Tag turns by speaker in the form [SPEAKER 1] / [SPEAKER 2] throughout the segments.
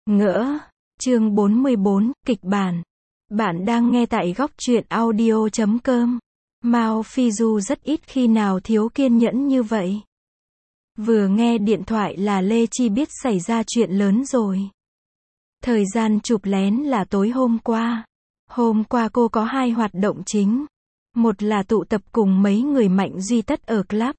[SPEAKER 1] Ngỡ. Chương 44, kịch bản. Bạn đang nghe tại góc truyện audio.com. Mao Phi Du rất ít khi nào thiếu kiên nhẫn như vậy. Vừa nghe điện thoại là Lê Chi biết xảy ra chuyện lớn rồi. Thời gian chụp lén là tối hôm qua. Hôm qua cô có 2 hoạt động chính. Một là tụ tập cùng mấy người Mạnh Duy Tất ở club.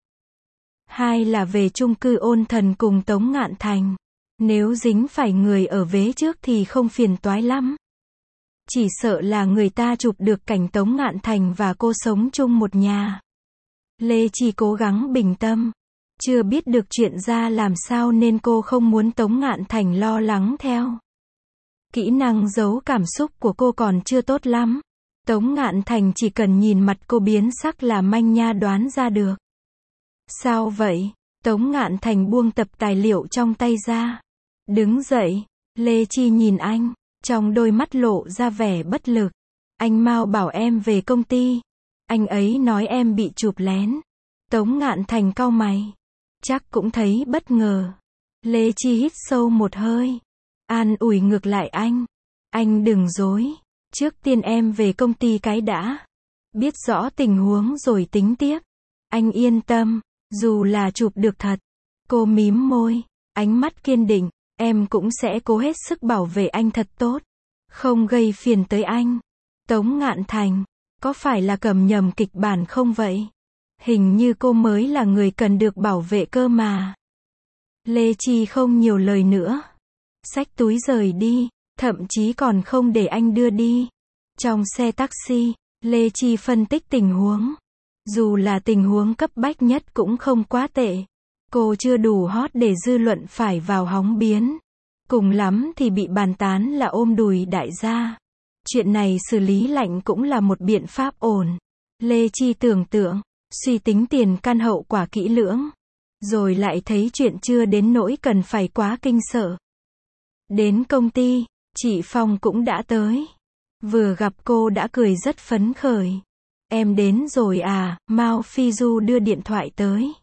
[SPEAKER 1] 2 là về chung cư Ôn Thần cùng Tống Ngạn Thành. Nếu dính phải người ở vế trước thì không phiền toái lắm. Chỉ sợ là người ta chụp được cảnh Tống Ngạn Thành và cô sống chung một nhà. Lê Chi cố gắng bình tâm. Chưa biết được chuyện ra làm sao nên cô không muốn Tống Ngạn Thành lo lắng theo. Kỹ năng giấu cảm xúc của cô còn chưa tốt lắm. Tống Ngạn Thành chỉ cần nhìn mặt cô biến sắc là manh nha đoán ra được. Sao vậy? Tống Ngạn Thành buông tập tài liệu trong tay ra. Đứng dậy. Lê Chi nhìn anh. Trong đôi mắt lộ ra vẻ bất lực. Anh Mao bảo em về công ty. Anh ấy nói em bị chụp lén. Tống Ngạn Thành cau mày. Chắc cũng thấy bất ngờ. Lê Chi hít sâu một hơi. An ủi ngược lại anh. Anh đừng dối. Trước tiên em về công ty cái đã. Biết rõ tình huống rồi tính tiếp. Anh yên tâm. Dù là chụp được thật. Cô mím môi. Ánh mắt kiên định. Em cũng sẽ cố hết sức bảo vệ anh thật tốt. Không gây phiền tới anh. Tống Ngạn Thành. Có phải là cầm nhầm kịch bản không vậy? Hình như cô mới là người cần được bảo vệ cơ mà. Lê Chi không nhiều lời nữa. Xách túi rời đi. Thậm chí còn không để anh đưa đi. Trong xe taxi, Lê Chi phân tích tình huống. Dù là tình huống cấp bách nhất cũng không quá tệ. Cô chưa đủ hot để dư luận phải vào hóng biến. Cùng lắm thì bị bàn tán là ôm đùi đại gia. Chuyện này xử lý lạnh cũng là một biện pháp ổn. Lê Chi tưởng tượng, suy tính tiền căn hậu quả kỹ lưỡng. Rồi lại thấy chuyện chưa đến nỗi cần phải quá kinh sợ. Đến công ty, chị Phong cũng đã tới. Vừa gặp cô đã cười rất phấn khởi. Em đến rồi à? Mao Phi Du đưa điện thoại tới.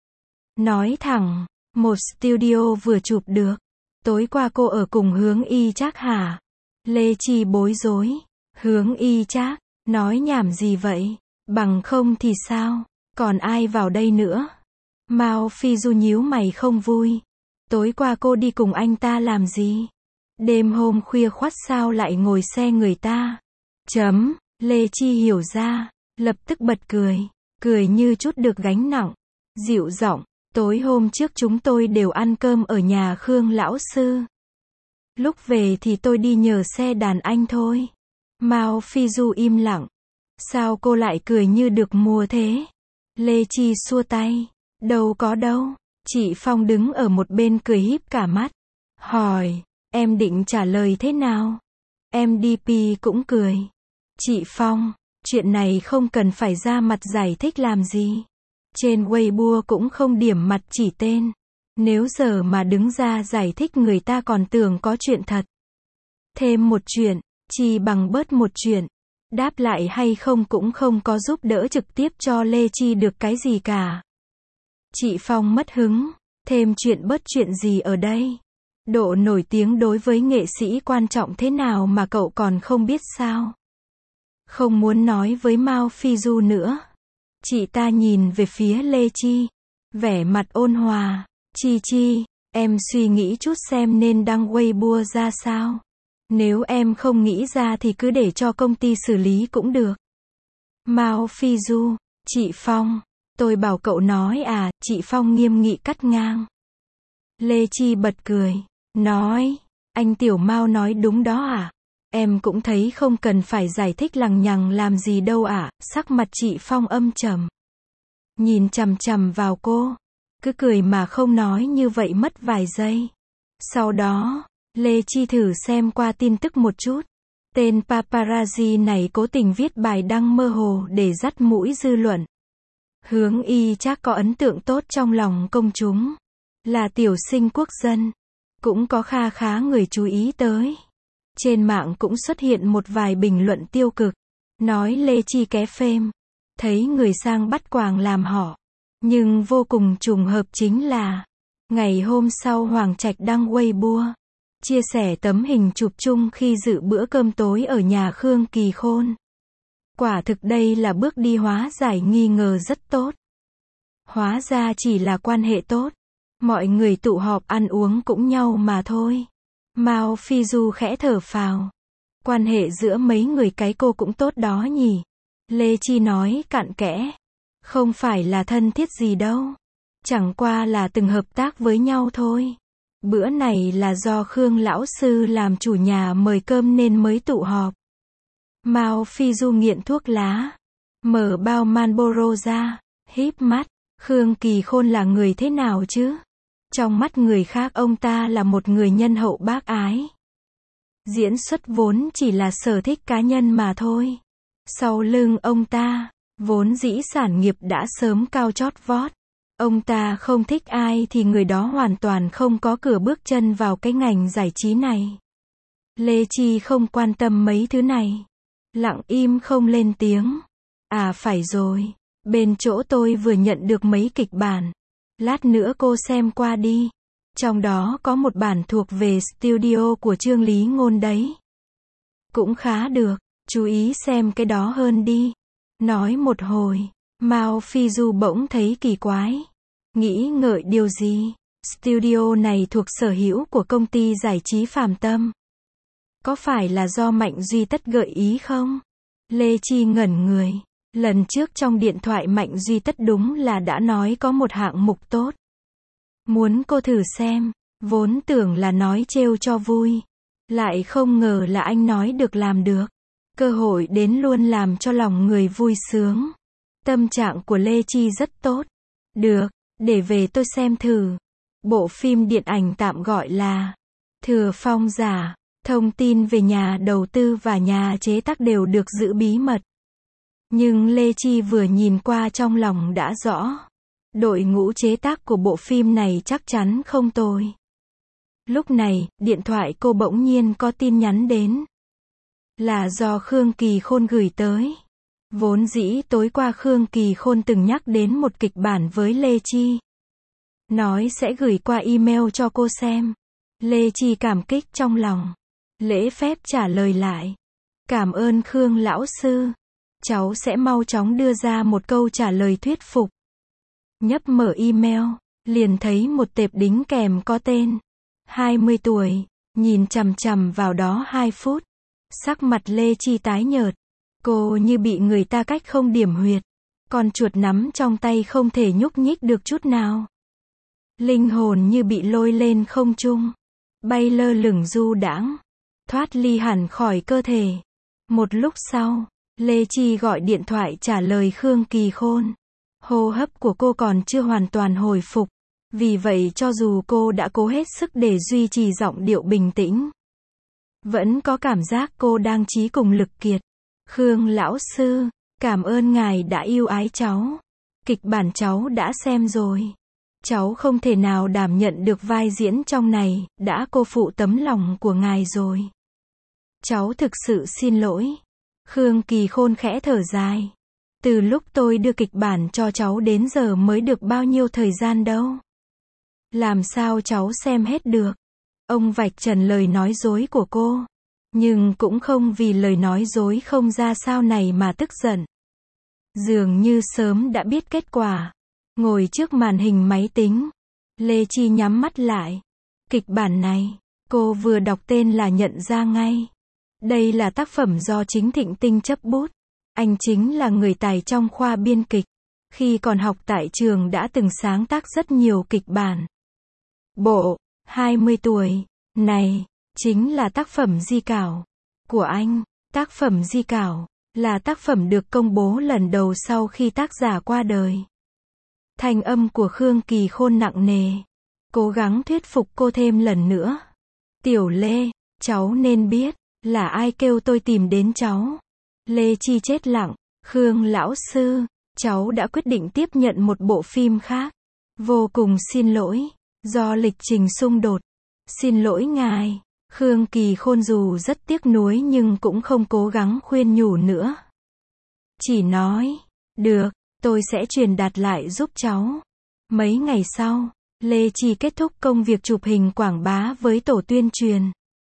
[SPEAKER 1] Nói thẳng, một studio vừa chụp được. Tối qua cô ở cùng Hướng Y Trác hả? Lê Chi bối rối. Hướng Y Trác, nói nhảm gì vậy? Bằng không thì sao? Còn ai vào đây nữa? Mao Phi Du nhíu mày không vui. Tối qua cô đi cùng anh ta làm gì? Đêm hôm khuya khoắt sao lại ngồi xe người ta? Lê Chi hiểu ra, lập tức bật cười. Cười như chút được gánh nặng. Dịu giọng. Tối hôm trước chúng tôi đều ăn cơm ở nhà Khương lão sư. Lúc về thì tôi đi nhờ xe đàn anh thôi. Mao Phi Du im lặng. Sao cô lại cười như được mùa thế? Lê Chi xua tay. Đâu có đâu. Chị Phong đứng ở một bên cười híp cả mắt. Hỏi, em định trả lời thế nào? MDP cũng cười. Chị Phong, chuyện này không cần phải ra mặt giải thích làm gì. Trên Weibo cũng không điểm mặt chỉ tên. Nếu giờ mà đứng ra giải thích người ta còn tưởng có chuyện thật. Thêm một chuyện, chi bằng bớt một chuyện. Đáp lại hay không cũng không có giúp đỡ trực tiếp cho Lê Chi được cái gì cả. Chị Phong mất hứng. Thêm chuyện bớt chuyện gì ở đây? Độ nổi tiếng đối với nghệ sĩ quan trọng thế nào mà cậu còn không biết sao? Không muốn nói với Mao Phi Du nữa. Chị ta nhìn về phía Lê Chi. Vẻ mặt ôn hòa. Chi, em suy nghĩ chút xem nên đăng Weibo ra sao. Nếu em không nghĩ ra thì cứ để cho công ty xử lý cũng được. Mao Phi Du. Chị Phong. Tôi bảo cậu nói à? Chị Phong nghiêm nghị cắt ngang. Lê Chi bật cười. Nói. Anh Tiểu Mao nói đúng đó à? Em cũng thấy không cần phải giải thích lằng nhằng làm gì đâu ạ. Sắc mặt chị Phong âm trầm. Nhìn chằm chằm vào cô. Cứ cười mà không nói như vậy mất vài giây. Sau đó, Lê Chi thử xem qua tin tức một chút. Tên paparazzi này cố tình viết bài đăng mơ hồ để dắt mũi dư luận. Hướng Y Trác có ấn tượng tốt trong lòng công chúng. Là tiểu sinh quốc dân. Cũng có kha khá người chú ý tới. Trên mạng cũng xuất hiện một vài bình luận tiêu cực. Nói Lê Chi ké phêm. Thấy người sang bắt quàng làm họ. Nhưng vô cùng trùng hợp chính là ngày hôm sau Hoàng Trạch đăng Weibo. chia sẻ tấm hình chụp chung khi dự bữa cơm tối ở nhà Khương Kỳ Khôn. Quả thực đây là bước đi hóa giải nghi ngờ rất tốt. Hóa ra chỉ là quan hệ tốt. Mọi người tụ họp ăn uống cũng nhau mà thôi. Mao Phi Du khẽ thở phào. Quan hệ giữa mấy người cái cô cũng tốt đó nhỉ. Lê Chi nói cặn kẽ. Không phải là thân thiết gì đâu. Chẳng qua là từng hợp tác với nhau thôi. Bữa này là do Khương lão sư làm chủ nhà mời cơm nên mới tụ họp. Mao Phi Du nghiện thuốc lá. Mở bao Marlboro ra. Híp mắt. Khương Kỳ Khôn là người thế nào chứ? Trong mắt người khác ông ta là một người nhân hậu bác ái. Diễn xuất vốn chỉ là sở thích cá nhân mà thôi. Sau lưng ông ta, vốn dĩ sản nghiệp đã sớm cao chót vót. Ông ta không thích ai thì người đó hoàn toàn không có cửa bước chân vào cái ngành giải trí này. Lê Chi không quan tâm mấy thứ này. Lặng im không lên tiếng. À phải rồi, bên chỗ tôi vừa nhận được mấy kịch bản. Lát nữa cô xem qua đi. Trong đó có một bản thuộc về studio của Trương Lý Ngôn đấy. Cũng khá được, chú ý xem cái đó hơn đi. Nói một hồi, Mao Phi Du bỗng thấy kỳ quái. Nghĩ ngợi điều gì? Studio này thuộc sở hữu của công ty giải trí Phàm Tâm. Có phải là do Mạnh Duy Tất gợi ý không? Lê Chi ngẩn người. Lần trước trong điện thoại Mạnh Duy Tất đúng là đã nói có một hạng mục tốt. Muốn cô thử xem. Vốn tưởng là nói trêu cho vui. Lại không ngờ là anh nói được làm được. Cơ hội đến luôn làm cho lòng người vui sướng. Tâm trạng của Lê Chi rất tốt. Được, để về tôi xem thử. Bộ phim điện ảnh tạm gọi là Thừa Phong Giả. Thông tin về nhà đầu tư và nhà chế tác đều được giữ bí mật. Nhưng Lê Chi vừa nhìn qua trong lòng đã rõ. Đội ngũ chế tác của bộ phim này chắc chắn không tồi. Lúc này, điện thoại cô bỗng nhiên có tin nhắn đến. Là do Khương Kỳ Khôn gửi tới. Vốn dĩ tối qua Khương Kỳ Khôn từng nhắc đến một kịch bản với Lê Chi. Nói sẽ gửi qua email cho cô xem. Lê Chi cảm kích trong lòng. Lễ phép trả lời lại. Cảm ơn Khương lão sư. Cháu sẽ mau chóng đưa ra một câu trả lời thuyết phục. Nhấp mở email, liền thấy một tệp đính kèm có tên 20 tuổi, nhìn chằm chằm vào đó 2 phút. Sắc mặt Lê Chi tái nhợt. Cô như bị người ta cách không điểm huyệt. Con chuột nắm trong tay không thể nhúc nhích được chút nào. Linh hồn như bị lôi lên không trung. Bay lơ lửng du đãng. Thoát ly hẳn khỏi cơ thể. Một lúc sau, Lê Chi gọi điện thoại trả lời Khương Kỳ Khôn. Hô hấp của cô còn chưa hoàn toàn hồi phục. Vì vậy cho dù cô đã cố hết sức để duy trì giọng điệu bình tĩnh, vẫn có cảm giác cô đang chí cùng lực kiệt. Khương lão sư, cảm ơn ngài đã yêu ái cháu. Kịch bản cháu đã xem rồi. Cháu không thể nào đảm nhận được vai diễn trong này, đã cô phụ tấm lòng của ngài rồi. Cháu thực sự xin lỗi. Khương Kỳ Khôn khẽ thở dài. Từ lúc tôi đưa kịch bản cho cháu đến giờ mới được bao nhiêu thời gian đâu. Làm sao cháu xem hết được. Ông vạch trần lời nói dối của cô. Nhưng cũng không vì lời nói dối không ra sao này mà tức giận. Dường như sớm đã biết kết quả. Ngồi trước màn hình máy tính, Lê Chi nhắm mắt lại. Kịch bản này, cô vừa đọc tên là nhận ra ngay. Đây là tác phẩm do chính Thịnh Tinh chấp bút. Anh chính là người tài trong khoa biên kịch. Khi còn học tại trường đã từng sáng tác rất nhiều kịch bản. Bộ 20 tuổi này chính là tác phẩm di cảo của anh. Tác phẩm di cảo là tác phẩm được công bố lần đầu sau khi tác giả qua đời. Thanh âm của Khương Kỳ Khôn nặng nề. Cố gắng thuyết phục cô thêm lần nữa. Tiểu Lê, cháu nên biết là ai kêu tôi tìm đến cháu. Lê Chi chết lặng. Khương lão sư, cháu đã quyết định tiếp nhận một bộ phim khác. Vô cùng xin lỗi, do lịch trình xung đột. Xin lỗi ngài. Khương Kỳ Khôn dù rất tiếc nuối nhưng cũng không cố gắng khuyên nhủ nữa. Chỉ nói, được, tôi sẽ truyền đạt lại giúp cháu. Mấy ngày sau, Lê Chi kết thúc công việc chụp hình quảng bá với tổ tuyên truyền.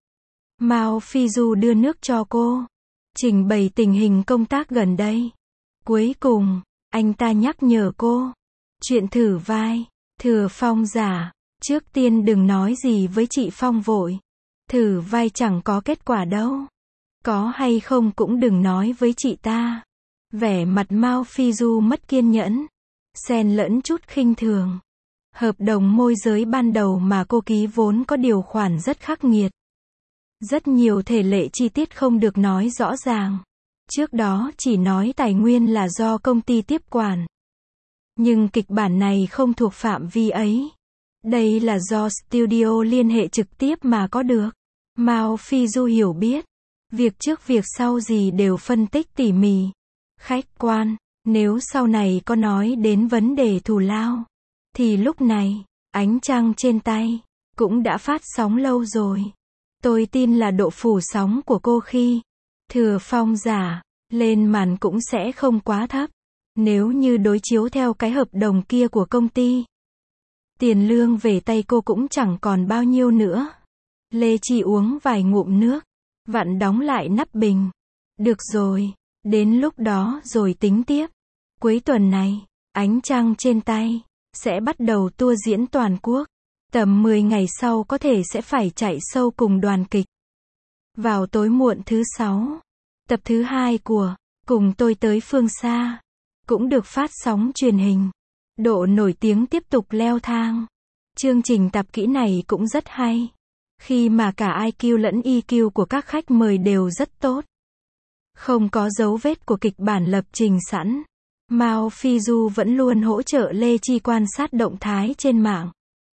[SPEAKER 1] Mao Phi Du đưa nước cho cô, trình bày tình hình công tác gần đây. Cuối cùng, anh ta nhắc nhở cô, chuyện thử vai, Thừa Phong giả, trước tiên đừng nói gì với chị Phong vội. Thử vai chẳng có kết quả đâu. Có hay không cũng đừng nói với chị ta. Vẻ mặt Mao Phi Du mất kiên nhẫn, xen lẫn chút khinh thường. Hợp đồng môi giới ban đầu mà cô ký vốn có điều khoản rất khắc nghiệt. Rất nhiều thể lệ chi tiết không được nói rõ ràng. Trước đó chỉ nói tài nguyên là do công ty tiếp quản. Nhưng kịch bản này không thuộc phạm vi ấy. Đây là do studio liên hệ trực tiếp mà có được. Mao Phi Du hiểu biết. Việc trước việc sau gì đều phân tích tỉ mỉ. Khách quan, nếu sau này có nói đến vấn đề thù lao, thì lúc này, ánh trăng trên tay, cũng đã phát sóng lâu rồi. Tôi tin là độ phủ sóng của cô khi Thừa Phong giả lên màn cũng sẽ không quá thấp. Nếu như đối chiếu theo cái hợp đồng kia của công ty, tiền lương về tay cô cũng chẳng còn bao nhiêu nữa. Lê Chi uống vài ngụm nước, vặn đóng lại nắp bình. Được rồi, đến lúc đó rồi tính tiếp. Cuối tuần này, ánh trăng trên tay sẽ bắt đầu tour diễn toàn quốc. Tầm 10 ngày sau có thể sẽ phải chạy show cùng đoàn kịch. Vào tối muộn thứ 6, tập thứ 2 của Cùng Tôi Tới Phương Xa cũng được phát sóng truyền hình. Độ nổi tiếng tiếp tục leo thang. Chương trình tập kỹ này cũng rất hay, khi mà cả IQ lẫn EQ của các khách mời đều rất tốt. Không có dấu vết của kịch bản lập trình sẵn. Mao Phi Du vẫn luôn hỗ trợ Lê Chi quan sát động thái trên mạng.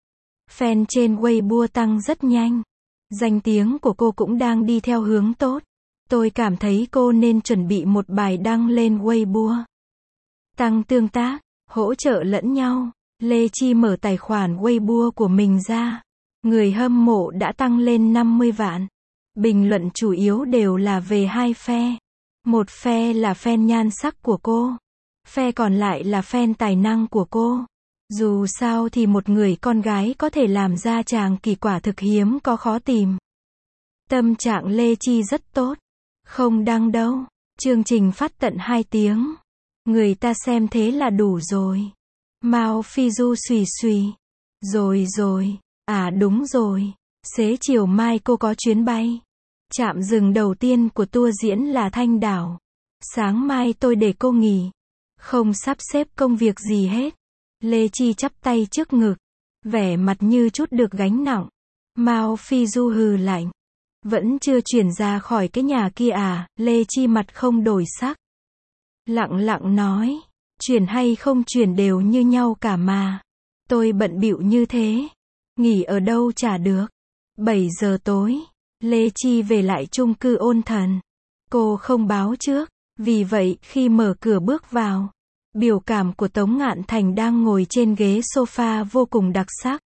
[SPEAKER 1] Fan trên Weibo tăng rất nhanh. Danh tiếng của cô cũng đang đi theo hướng tốt. Tôi cảm thấy cô nên chuẩn bị một bài đăng lên Weibo. Tăng tương tác, hỗ trợ lẫn nhau. Lê Chi mở tài khoản Weibo của mình ra. Người hâm mộ đã tăng lên 50 vạn. Bình luận chủ yếu đều là về hai phe. Một phe là fan nhan sắc của cô. Phe còn lại là fan tài năng của cô. Dù sao thì một người con gái có thể làm ra chàng kỳ quả thực hiếm có khó tìm. Tâm trạng Lê Chi rất tốt. Không đăng đâu. Chương trình phát tận 2 tiếng. Người ta xem thế là đủ rồi. Mao Phi Du xùy xùy. Rồi. À đúng rồi. Xế chiều mai cô có chuyến bay. Trạm dừng đầu tiên của tour diễn là Thanh Đảo. Sáng mai tôi để cô nghỉ. Không sắp xếp công việc gì hết. Lê Chi chắp tay trước ngực. Vẻ mặt như chút được gánh nặng. Mao Phi Du hừ lạnh. Vẫn chưa chuyển ra khỏi cái nhà kia à? Lê Chi mặt không đổi sắc. Lặng lặng nói. Chuyển hay không chuyển đều như nhau cả mà. Tôi bận bịu như thế. Nghỉ ở đâu chả được. 7 giờ tối. Lê Chi về lại chung cư Ôn Thần. Cô không báo trước. Vì vậy khi mở cửa bước vào, biểu cảm của Tống Ngạn Thành đang ngồi trên ghế sofa vô cùng đặc sắc.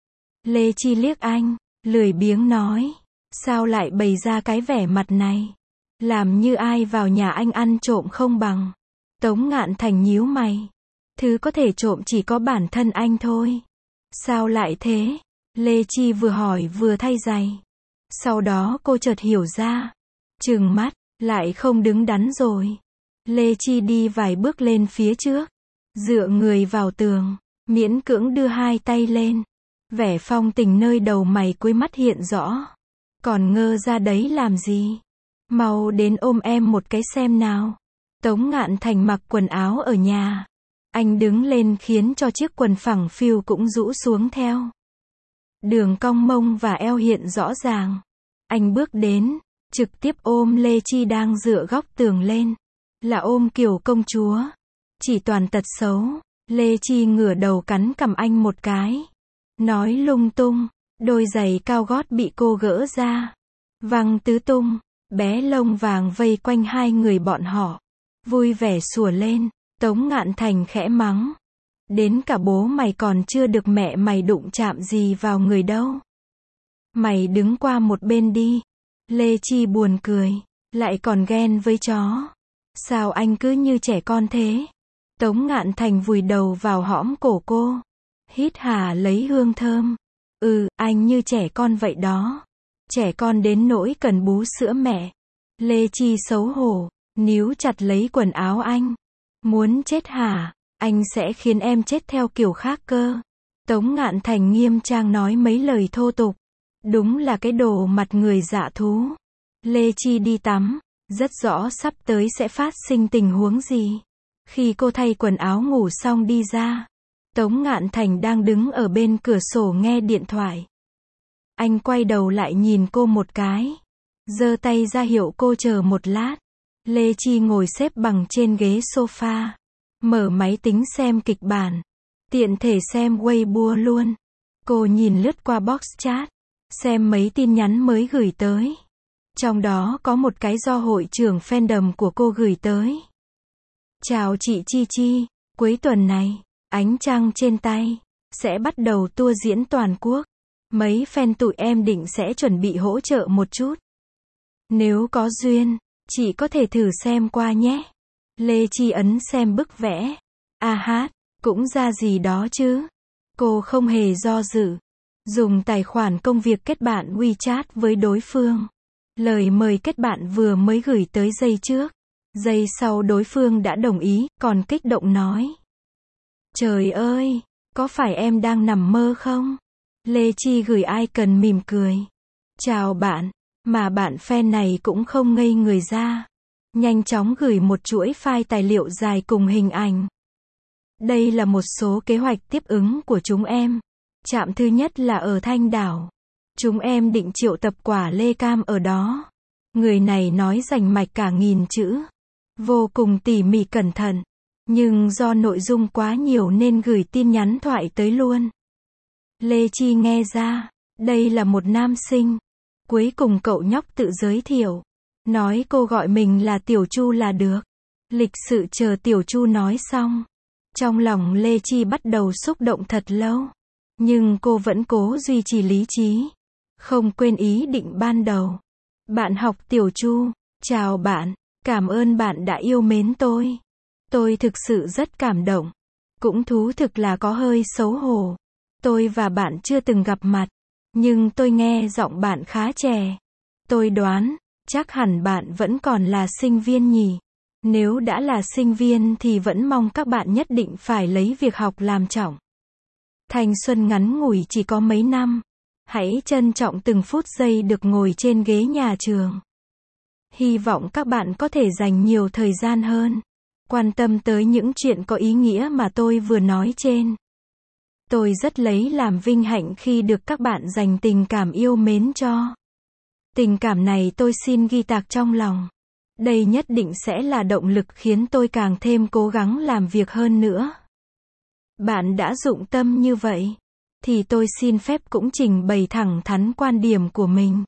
[SPEAKER 1] Lê Chi liếc anh, lười biếng nói. Sao lại bày ra cái vẻ mặt này? Làm như ai vào nhà anh ăn trộm không bằng. Tống Ngạn Thành nhíu mày. Thứ có thể trộm chỉ có bản thân anh thôi. Sao lại thế? Lê Chi vừa hỏi vừa thay giày. Sau đó cô chợt hiểu ra. Trừng mắt, lại không đứng đắn rồi. Lê Chi đi vài bước lên phía trước. Dựa người vào tường. Miễn cưỡng đưa hai tay lên. Vẻ phong tình nơi đầu mày cuối mắt hiện rõ. Còn ngơ ra đấy làm gì? Mau đến ôm em một cái xem nào. Tống Ngạn Thành mặc quần áo ở nhà. Anh đứng lên khiến cho chiếc quần phẳng phiu cũng rũ xuống theo. Đường cong mông và eo hiện rõ ràng. Anh bước đến, trực tiếp ôm Lê Chi đang dựa góc tường lên. Là ôm kiểu công chúa. Chỉ toàn tật xấu. Lê Chi ngửa đầu cắn cằm anh một cái. Nói lung tung. Đôi giày cao gót bị cô gỡ ra. Văng tứ tung. Bé lông vàng vây quanh hai người bọn họ. Vui vẻ sủa lên. Tống Ngạn Thành khẽ mắng. Đến cả bố mày còn chưa được mẹ mày đụng chạm gì vào người đâu. Mày đứng qua một bên đi. Lê Chi buồn cười. Lại còn ghen với chó. Sao anh cứ như trẻ con thế? Tống Ngạn Thành vùi đầu vào hõm cổ cô. Hít hà lấy hương thơm. Anh như trẻ con vậy đó. Trẻ con đến nỗi cần bú sữa mẹ. Lê Chi xấu hổ, níu chặt lấy quần áo anh. Muốn chết hả? Anh sẽ khiến em chết theo kiểu khác cơ. Tống Ngạn Thành nghiêm trang nói mấy lời thô tục. Đúng là cái đồ mặt người dạ thú. Lê Chi đi tắm, rất rõ sắp tới sẽ phát sinh tình huống gì. Khi cô thay quần áo ngủ xong đi ra, Tống Ngạn Thành đang đứng ở bên cửa sổ nghe điện thoại. Anh quay đầu lại nhìn cô một cái, giơ tay ra hiệu cô chờ một lát. Lê Chi ngồi xếp bằng trên ghế sofa, mở máy tính xem kịch bản, tiện thể xem Weibo luôn. Cô nhìn lướt qua box chat, xem mấy tin nhắn mới gửi tới. Trong đó có một cái do hội trưởng fandom của cô gửi tới. Chào chị Chi Chi, cuối tuần này, Ánh Trăng Trên Tay sẽ bắt đầu tour diễn toàn quốc. Mấy fan tụi em định sẽ chuẩn bị hỗ trợ một chút. Nếu có duyên, chị có thể thử xem qua nhé. Lê Chi ấn xem bức vẽ. Cũng ra gì đó chứ. Cô không hề do dự. Dùng tài khoản công việc kết bạn WeChat với đối phương. Lời mời kết bạn vừa mới gửi tới giây trước. Giây sau đối phương đã đồng ý, còn kích động nói. Trời ơi, có phải em đang nằm mơ không? Lê Chi gửi icon mỉm cười. Chào bạn, mà bạn fan này cũng không ngây người ra. Nhanh chóng gửi một chuỗi file tài liệu dài cùng hình ảnh. Đây là một số kế hoạch tiếp ứng của chúng em. Trạm thứ nhất là ở Thanh Đảo. Chúng em định triệu tập Quả Lê Cam ở đó. Người này nói rành mạch cả 1000 chữ. Vô cùng tỉ mỉ cẩn thận. Nhưng do nội dung quá nhiều nên gửi tin nhắn thoại tới luôn. Lê Chi nghe ra, đây là một nam sinh. Cuối cùng cậu nhóc tự giới thiệu. Nói cô gọi mình là Tiểu Chu là được. Lịch sự chờ Tiểu Chu nói xong. Trong lòng Lê Chi bắt đầu xúc động thật lâu. Nhưng cô vẫn cố duy trì lý trí. Không quên ý định ban đầu. Bạn học Tiểu Chu, chào bạn, cảm ơn bạn đã yêu mến tôi. Tôi thực sự rất cảm động. Cũng thú thực là có hơi xấu hổ. Tôi và bạn chưa từng gặp mặt. Nhưng tôi nghe giọng bạn khá trẻ. Tôi đoán, chắc hẳn bạn vẫn còn là sinh viên nhỉ. Nếu đã là sinh viên thì vẫn mong các bạn nhất định phải lấy việc học làm trọng. Thanh xuân ngắn ngủi chỉ có mấy năm. Hãy trân trọng từng phút giây được ngồi trên ghế nhà trường. Hy vọng các bạn có thể dành nhiều thời gian hơn. Quan tâm tới những chuyện có ý nghĩa mà tôi vừa nói trên. Tôi rất lấy làm vinh hạnh khi được các bạn dành tình cảm yêu mến cho. Tình cảm này tôi xin ghi tạc trong lòng. Đây nhất định sẽ là động lực khiến tôi càng thêm cố gắng làm việc hơn nữa. Bạn đã dụng tâm như vậy, thì tôi xin phép cũng trình bày thẳng thắn quan điểm của mình.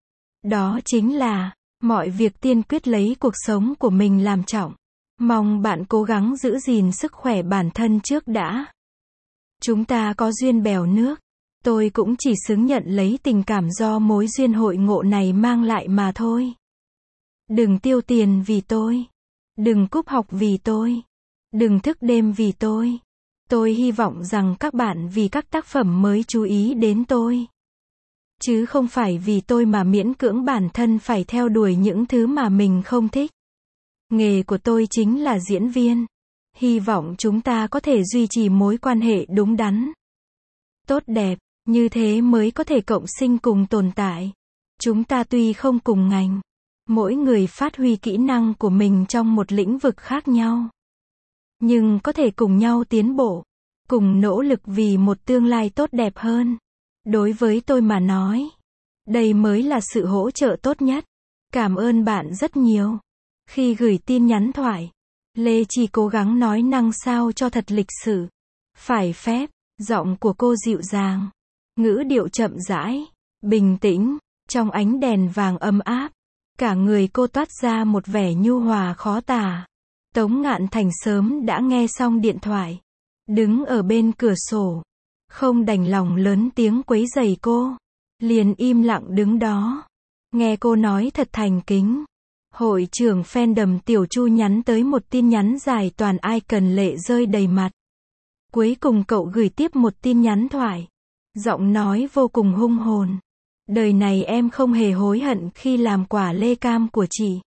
[SPEAKER 1] Đó chính là, mọi việc tiên quyết lấy cuộc sống của mình làm trọng. Mong bạn cố gắng giữ gìn sức khỏe bản thân trước đã. Chúng ta có duyên bèo nước. Tôi cũng chỉ xứng nhận lấy tình cảm do mối duyên hội ngộ này mang lại mà thôi. Đừng tiêu tiền vì tôi. Đừng cúp học vì tôi. Đừng thức đêm vì tôi. Tôi hy vọng rằng các bạn vì các tác phẩm mới chú ý đến tôi. Chứ không phải vì tôi mà miễn cưỡng bản thân phải theo đuổi những thứ mà mình không thích. Nghề của tôi chính là diễn viên. Hy vọng chúng ta có thể duy trì mối quan hệ đúng đắn, tốt đẹp, như thế mới có thể cộng sinh cùng tồn tại. Chúng ta tuy không cùng ngành, mỗi người phát huy kỹ năng của mình trong một lĩnh vực khác nhau, nhưng có thể cùng nhau tiến bộ, cùng nỗ lực vì một tương lai tốt đẹp hơn. Đối với tôi mà nói, đây mới là sự hỗ trợ tốt nhất. Cảm ơn bạn rất nhiều. Khi gửi tin nhắn thoại, Lê Chi cố gắng nói năng sao cho thật lịch sự, phải phép, giọng của cô dịu dàng, ngữ điệu chậm rãi, bình tĩnh, trong ánh đèn vàng ấm áp, cả người cô toát ra một vẻ nhu hòa khó tả. Tống Ngạn Thành sớm đã nghe xong điện thoại, đứng ở bên cửa sổ, không đành lòng lớn tiếng quấy rầy cô, liền im lặng đứng đó, nghe cô nói thật thành kính. Hội trưởng fandom Tiểu Chu nhắn tới một tin nhắn dài toàn icon lệ rơi đầy mặt. Cuối cùng cậu gửi tiếp một tin nhắn thoại. Giọng nói vô cùng hung hồn. Đời này em không hề hối hận khi làm quả lê cam của chị.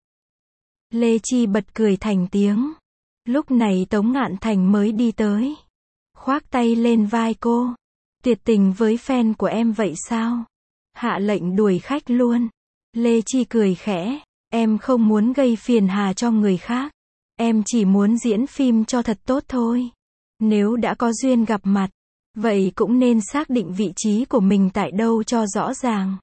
[SPEAKER 1] Lê Chi bật cười thành tiếng. Lúc này Tống Ngạn Thành mới đi tới. Khoác tay lên vai cô. Tuyệt tình với fan của em vậy sao? Hạ lệnh đuổi khách luôn. Lê Chi cười khẽ. Em không muốn gây phiền hà cho người khác. Em chỉ muốn diễn phim cho thật tốt thôi. Nếu đã có duyên gặp mặt, vậy cũng nên xác định vị trí của mình tại đâu cho rõ ràng.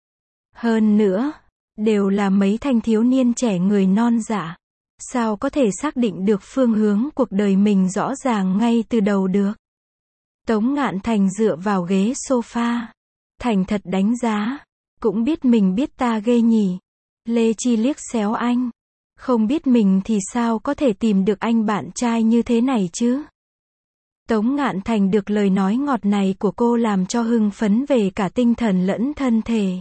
[SPEAKER 1] Hơn nữa, đều là mấy thanh thiếu niên trẻ người non dạ. Sao có thể xác định được phương hướng cuộc đời mình rõ ràng ngay từ đầu được? Tống Ngạn Thành dựa vào ghế sofa. Thành thật đánh giá. Cũng biết mình biết ta ghê nhỉ. Lê Chi liếc xéo anh. Không biết mình thì sao có thể tìm được anh bạn trai như thế này chứ? Tống Ngạn Thành được lời nói ngọt này của cô làm cho hưng phấn về cả tinh thần lẫn thân thể.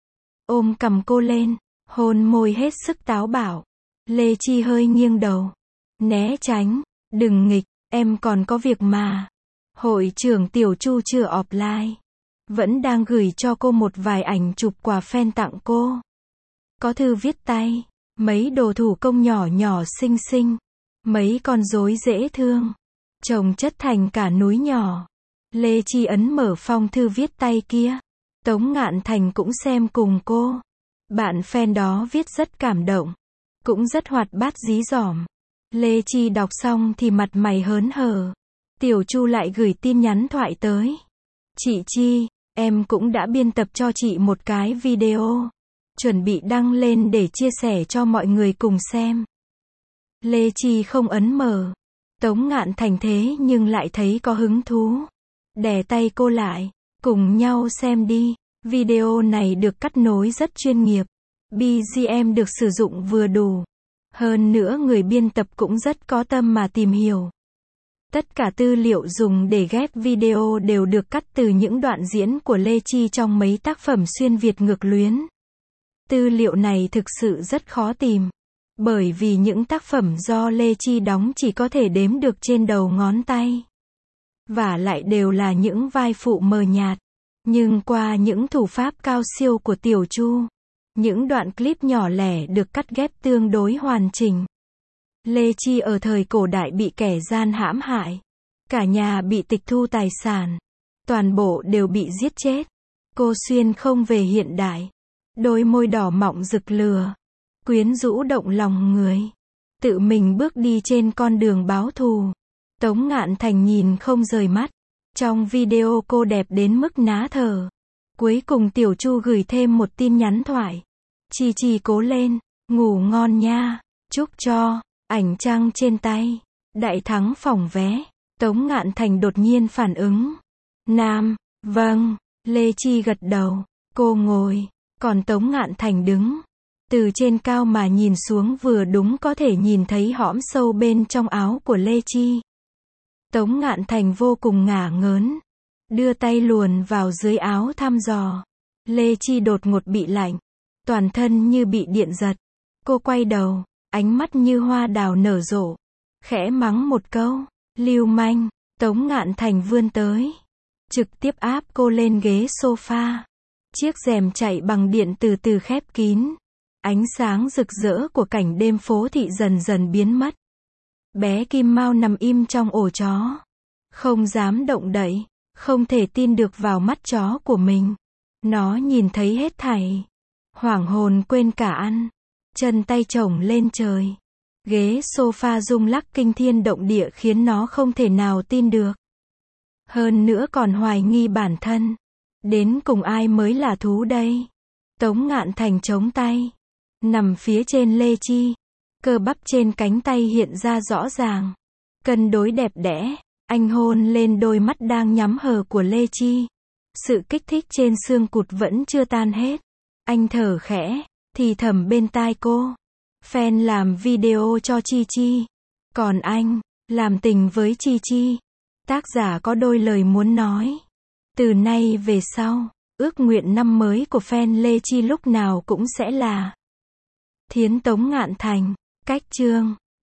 [SPEAKER 1] Ôm cầm cô lên, hôn môi hết sức táo bạo. Lê Chi hơi nghiêng đầu. Né tránh, đừng nghịch, em còn có việc mà. Hội trưởng Tiểu Chu chưa offline. Vẫn đang gửi cho cô một vài ảnh chụp quà fan tặng cô. Có thư viết tay, mấy đồ thủ công nhỏ nhỏ xinh xinh, mấy con rối dễ thương, chồng chất thành cả núi nhỏ. Lê Chi ấn mở phong thư viết tay kia. Tống Ngạn Thành cũng xem cùng cô. Bạn fan đó viết rất cảm động, cũng rất hoạt bát dí dỏm. Lê Chi đọc xong thì mặt mày hớn hở. Tiểu Chu lại gửi tin nhắn thoại tới. Chị Chi, em cũng đã biên tập cho chị một cái video. Chuẩn bị đăng lên để chia sẻ cho mọi người cùng xem. Lê Chi không ấn mở. Tống Ngạn Thành thế nhưng lại thấy có hứng thú. Đè tay cô lại. Cùng nhau xem đi. Video này được cắt nối rất chuyên nghiệp. BGM được sử dụng vừa đủ. Hơn nữa người biên tập cũng rất có tâm mà tìm hiểu. Tất cả tư liệu dùng để ghép video đều được cắt từ những đoạn diễn của Lê Chi trong mấy tác phẩm xuyên Việt ngược luyến. Tư liệu này thực sự rất khó tìm. Bởi vì những tác phẩm do Lê Chi đóng chỉ có thể đếm được trên đầu ngón tay. Và lại đều là những vai phụ mờ nhạt. Nhưng qua những thủ pháp cao siêu của Tiểu Chu, những đoạn clip nhỏ lẻ được cắt ghép tương đối hoàn chỉnh. Lê Chi ở thời cổ đại bị kẻ gian hãm hại. Cả nhà bị tịch thu tài sản. Toàn bộ đều bị giết chết. Cô xuyên không về hiện đại. Đôi môi đỏ mọng rực lửa. Quyến rũ động lòng người. Tự mình bước đi trên con đường báo thù. Tống Ngạn Thành nhìn không rời mắt. Trong video cô đẹp đến mức ná thở. Cuối cùng Tiểu Chu gửi thêm một tin nhắn thoại. Chi Chi cố lên, ngủ ngon nha. Chúc cho. Ảnh trăng trên tay. Đại thắng phòng vé. Tống Ngạn Thành đột nhiên phản ứng. Nam, vâng. Lê Chi gật đầu. Cô ngồi. Còn Tống Ngạn Thành đứng. Từ trên cao mà nhìn xuống vừa đúng có thể nhìn thấy hõm sâu bên trong áo của Lê Chi. Tống Ngạn Thành vô cùng ngả ngớn. Đưa tay luồn vào dưới áo thăm dò. Lê Chi đột ngột bị lạnh. Toàn thân như bị điện giật. Cô quay đầu. Ánh mắt như hoa đào nở rộ. Khẽ mắng một câu. Lưu manh. Tống Ngạn Thành vươn tới. Trực tiếp áp cô lên ghế sofa. Chiếc rèm chạy bằng điện từ từ khép kín. Ánh sáng rực rỡ của cảnh đêm phố thị dần dần biến mất. Bé Kim Mao nằm im trong ổ chó. Không dám động đậy. Không thể tin được vào mắt chó của mình. Nó nhìn thấy hết thảy. Hoảng hồn quên cả ăn. Chân tay chổng lên trời. Ghế sofa rung lắc kinh thiên động địa khiến nó không thể nào tin được. Hơn nữa còn hoài nghi bản thân. Đến cùng ai mới là thú đây? Tống Ngạn Thành chống tay. Nằm phía trên Lê Chi. Cơ bắp trên cánh tay hiện ra rõ ràng. Cân đối đẹp đẽ. Anh hôn lên đôi mắt đang nhắm hờ của Lê Chi. Sự kích thích trên xương cụt vẫn chưa tan hết. Anh thở khẽ. Thì thầm bên tai cô. Fan làm video cho Chi Chi. Còn anh, làm tình với Chi Chi. Tác giả có đôi lời muốn nói. Từ nay về sau, ước nguyện năm mới của fan Lê Chi lúc nào cũng sẽ là Thiến Tống Ngạn Thành. Cách chương